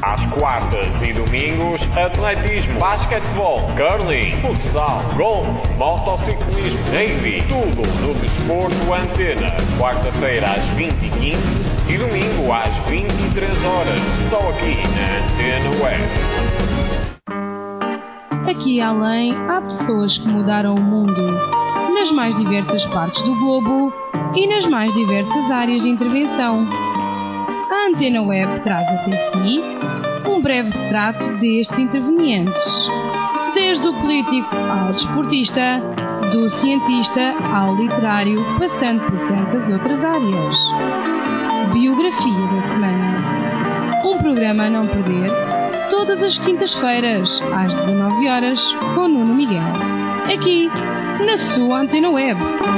Às quartas e domingos, atletismo, basquetebol, curling, futsal, golfe, motociclismo, navy, tudo no Desporto Antena. Quarta-feira às 20h15 e domingo às 23h, só aqui na Antena Web. Aqui além, há pessoas que mudaram o mundo, nas mais diversas partes do globo e nas mais diversas áreas de intervenção. A Antena Web traz até si um breve retrato destes intervenientes, desde o político ao desportista, do cientista ao literário, passando por tantas outras áreas. Biografia da semana. Um programa a não perder, todas as quintas-feiras, às 19h, com Nuno Miguel, aqui na sua Antena Web.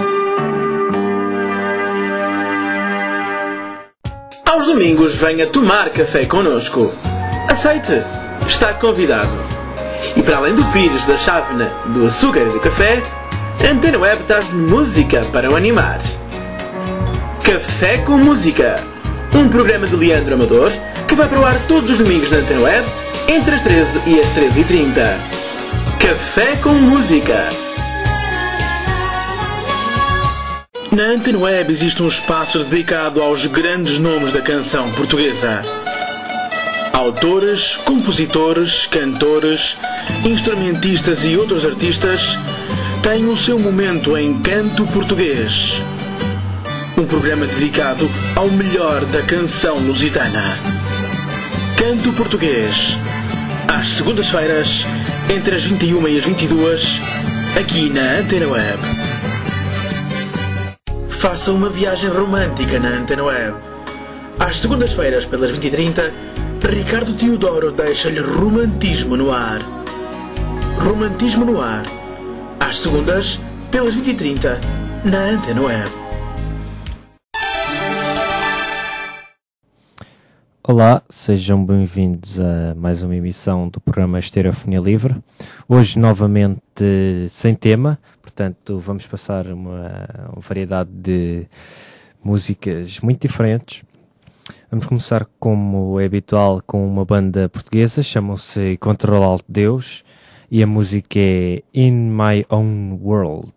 Aos domingos venha tomar café connosco. Aceite! Está convidado. E para além do pires, da chávena, do açúcar e do café, a Antena Web traz música para o animar. Café com Música, um programa de Leandro Amador que vai para o ar todos os domingos na Antena Web entre as 13 e as 13h30. Café com Música. Na Antena Web existe um espaço dedicado aos grandes nomes da canção portuguesa. Autores, compositores, cantores, instrumentistas e outros artistas têm o seu momento em canto português. Um programa dedicado ao melhor da canção lusitana. Canto português. Às segundas-feiras, entre as 21 e as 22, aqui na Antena Web. Faça uma viagem romântica na Antena Web. Às segundas-feiras, pelas 20h30, Ricardo Teodoro deixa-lhe romantismo no ar. Romantismo no ar. Às segundas, pelas 20h30, na Antena Web. Olá, sejam bem-vindos a mais uma emissão do programa Estereofonia Livre. Hoje, novamente, sem tema, portanto, vamos passar uma variedade de músicas muito diferentes. Vamos começar, como é habitual, com uma banda portuguesa, chamam-se Control Alt Deus, e a música é In My Own World.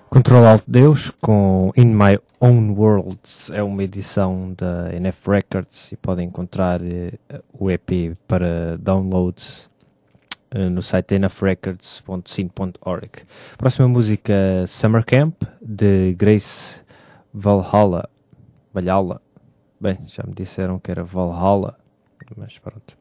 Control Alt Deus com In My Own Worlds é uma edição da NF Records e podem encontrar o EP para downloads no site nfrecords.sin.org. Próxima música, Summer Camp, de Grace Valhalla. Bem, já me disseram que era Valhalla, mas pronto.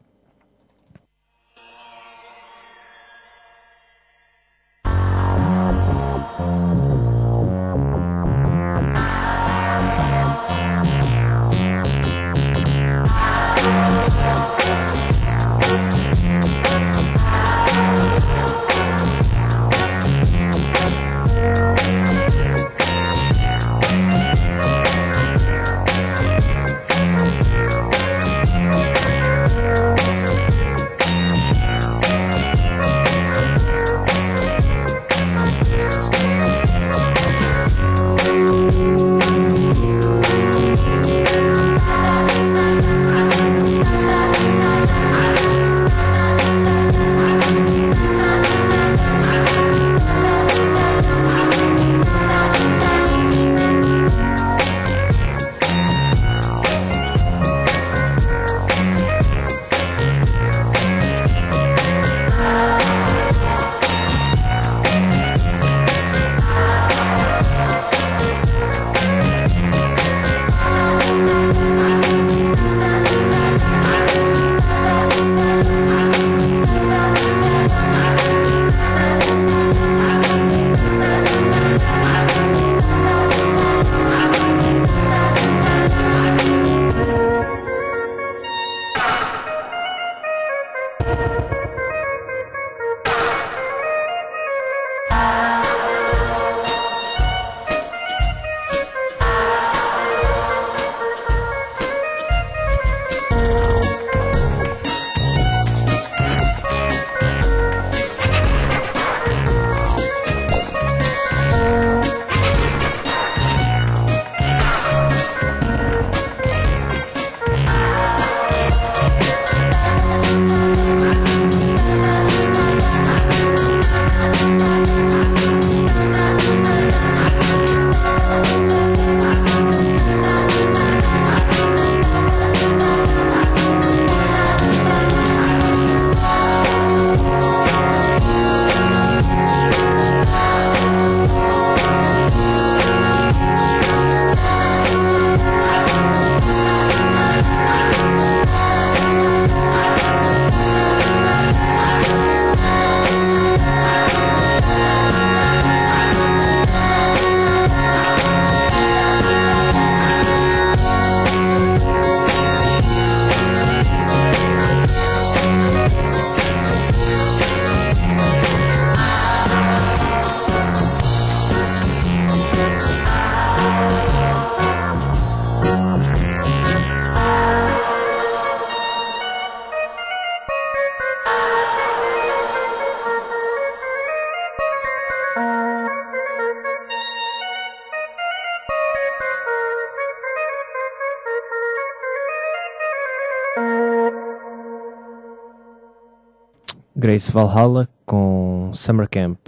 Grace Valhalla com Summer Camp.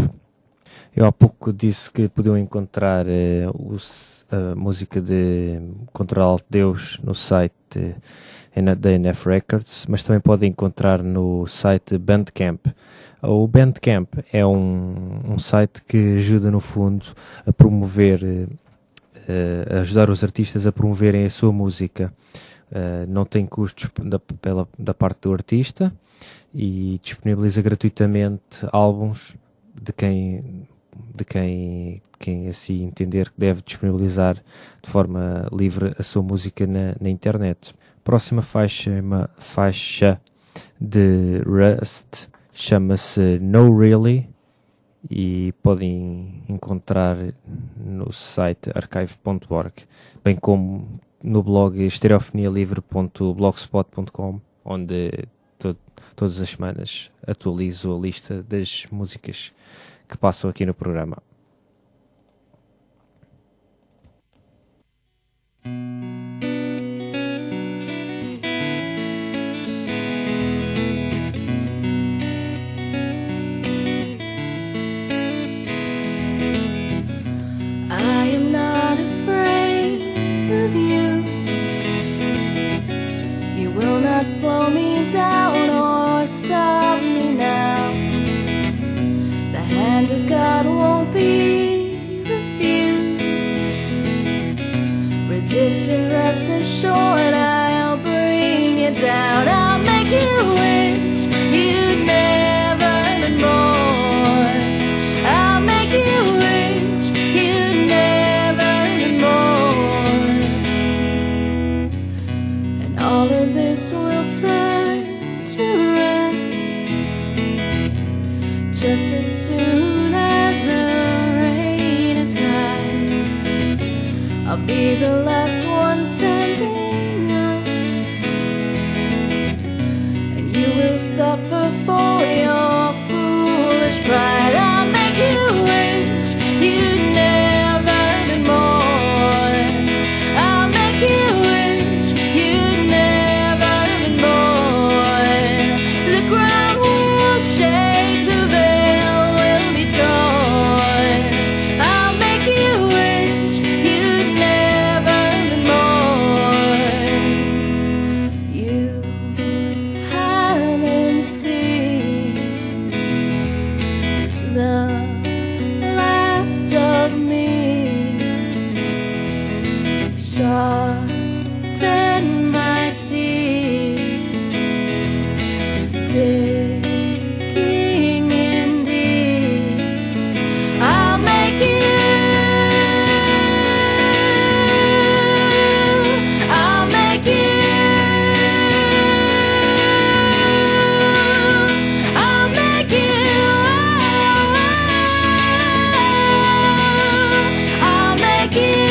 Eu há pouco disse que podiam encontrar a música de Control Alt Deus no site da NF Records, mas também podem encontrar no site Bandcamp. O Bandcamp é um site que ajuda no fundo a promover, a ajudar os artistas a promoverem a sua música. Não tem custos da parte do artista e disponibiliza gratuitamente álbuns de quem assim entender que deve disponibilizar de forma livre a sua música na internet. Próxima faixa é uma faixa de Rust, chama-se No Really e podem encontrar no site archive.org, bem como no blog estereofonialivre.blogspot.com, onde todas as semanas atualizo a lista das músicas que passam aqui no programa. slow me down or stop me now. The hand of God won't be refused. Resist and rest assured, I'll bring it down. I'll make you wish you'd never been born. I'll make you wish you'd never been born. And all of this will turn to rest just as soon as the rain is dry. I'll be the last one standing up, and you will suffer for your foolish pride. I'll make you wish you'd never been born. I'll make you wish you'd never been born. The ground will shake, the veil will be torn. I'll make you wish you'd never been born. You haven't seen the last of me. Sharpen my teeth, digging in deep. I'll make you. I'll make you. I'll make you. I'll make you.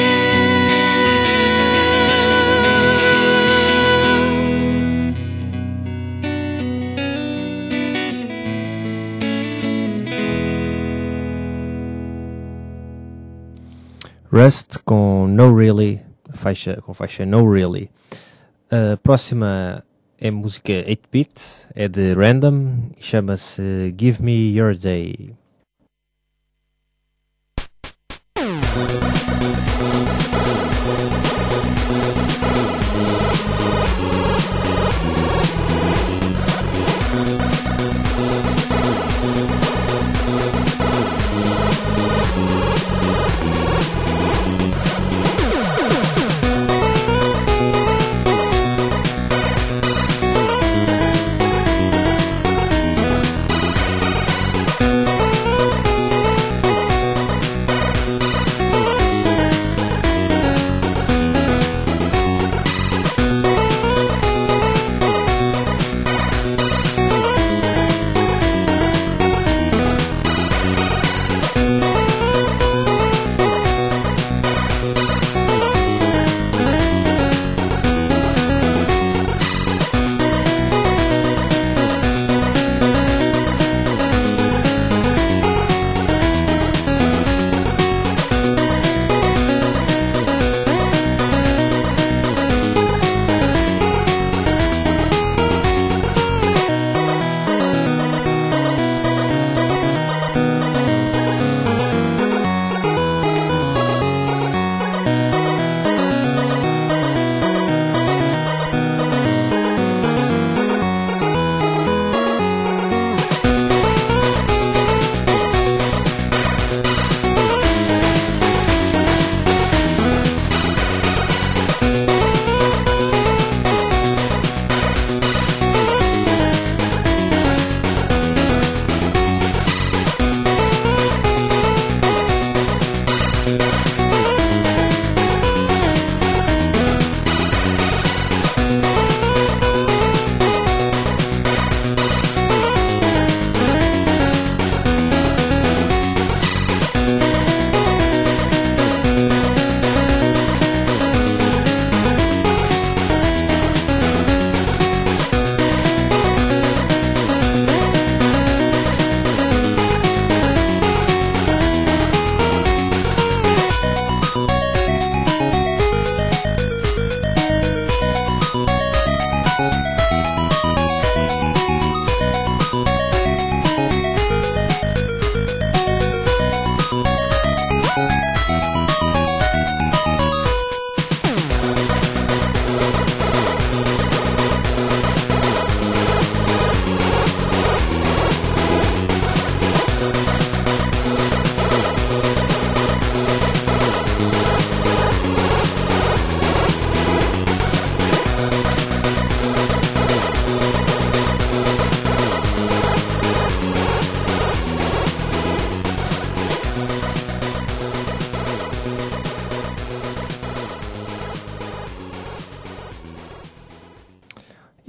Rust com No Really, com faixa No Really. A próxima é música 8-bit, é de Random e chama-se Give Me Your Day.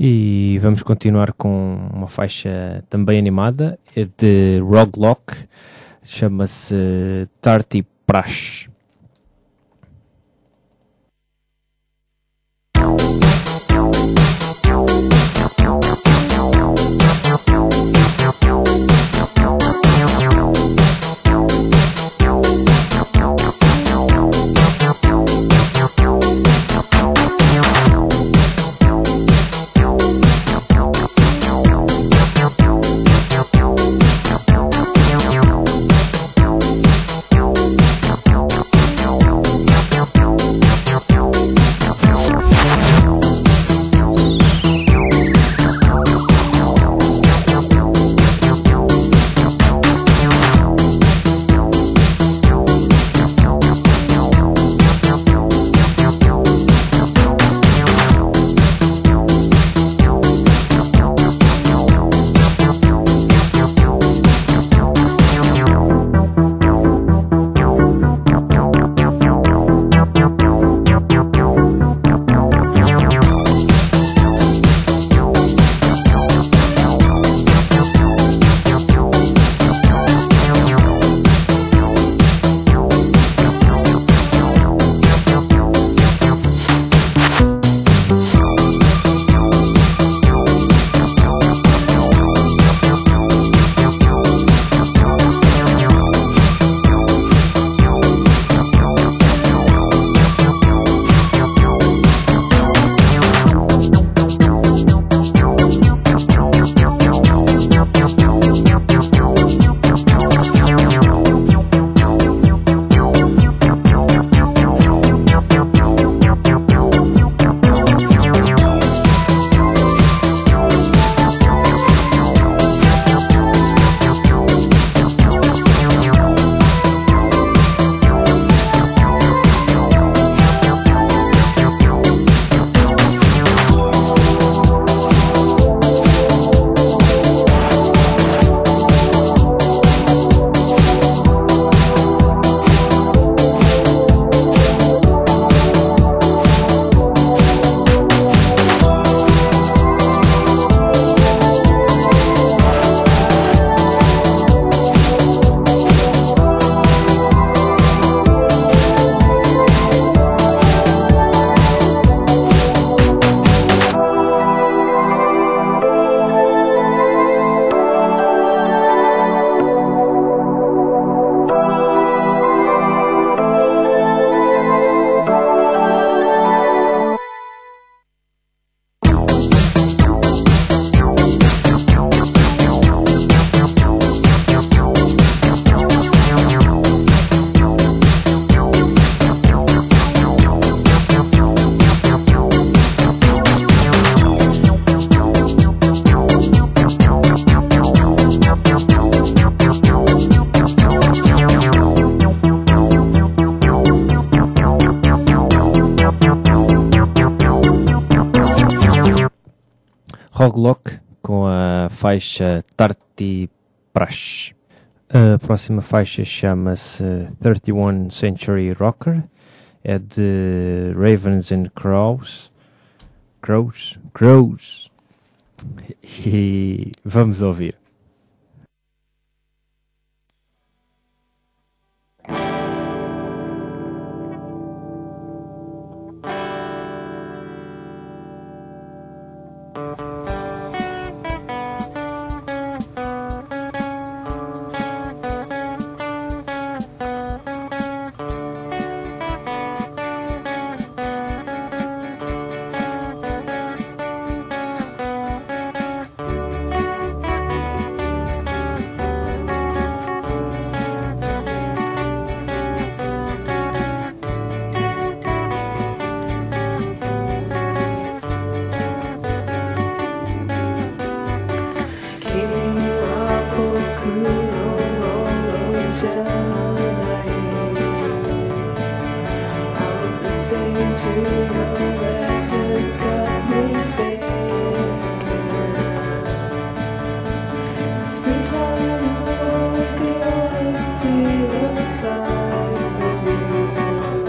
E vamos continuar com uma faixa também animada, é de Rogue, chama-se Tarty Prash. Rogue com a faixa Tarty Prash. A próxima faixa chama-se 31 Century Rocker, é de Ravens and Crows. E vamos ouvir.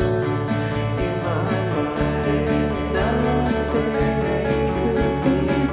Nothing could be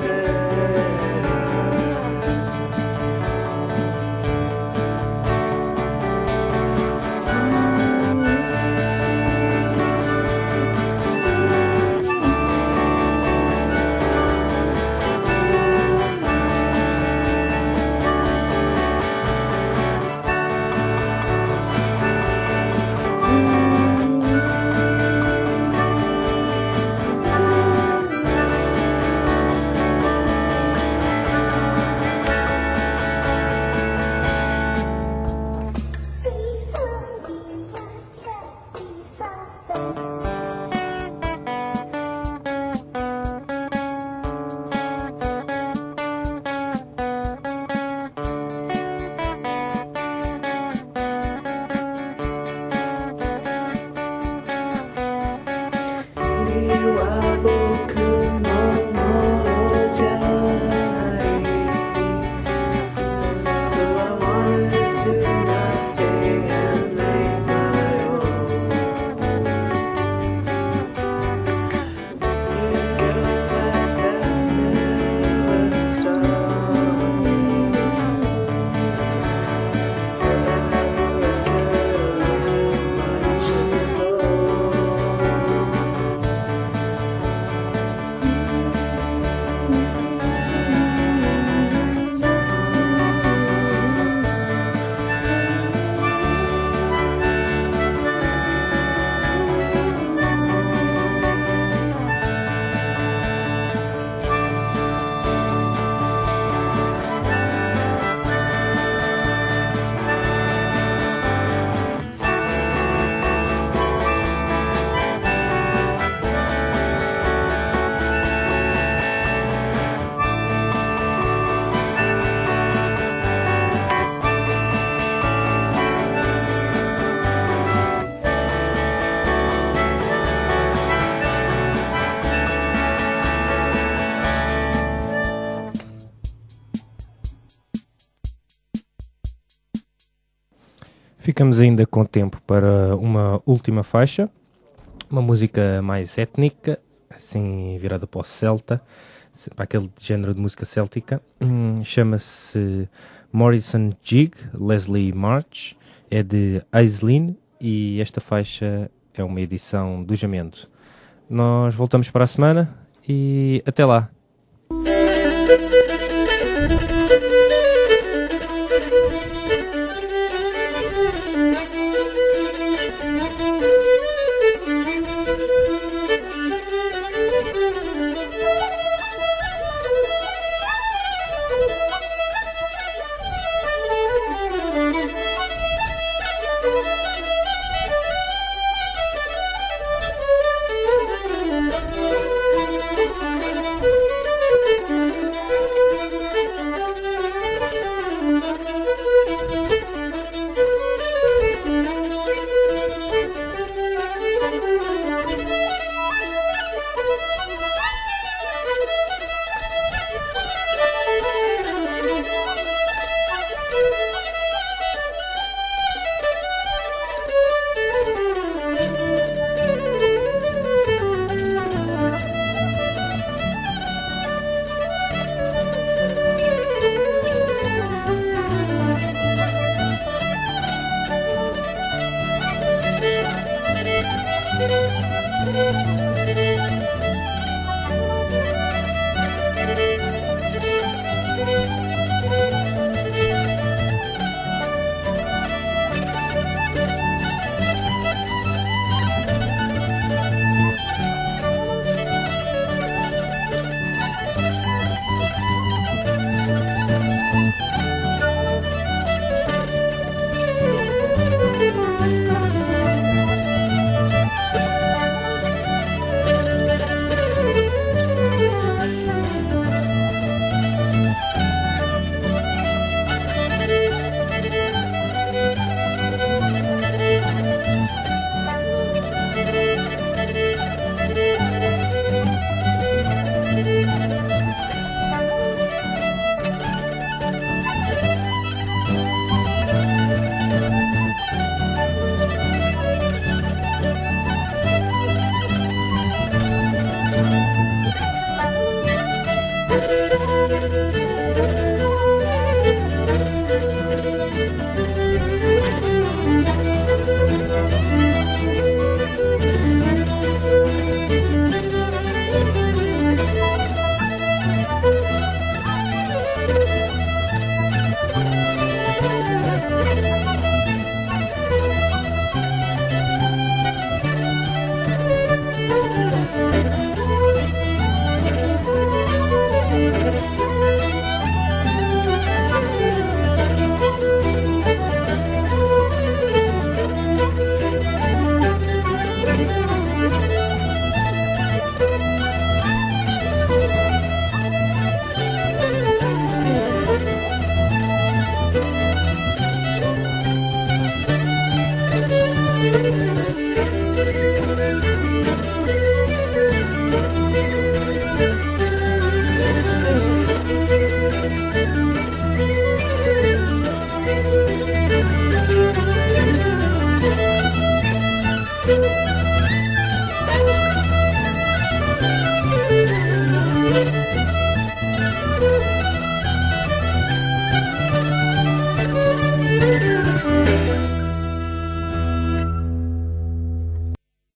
Ficamos ainda com tempo para uma última faixa, uma música mais étnica, assim virada para o celta, para aquele género de música céltica. Chama-se Morrison Jig, Leslie March, é de Aislinn e esta faixa é uma edição do Jamento. Nós voltamos para a semana e até lá!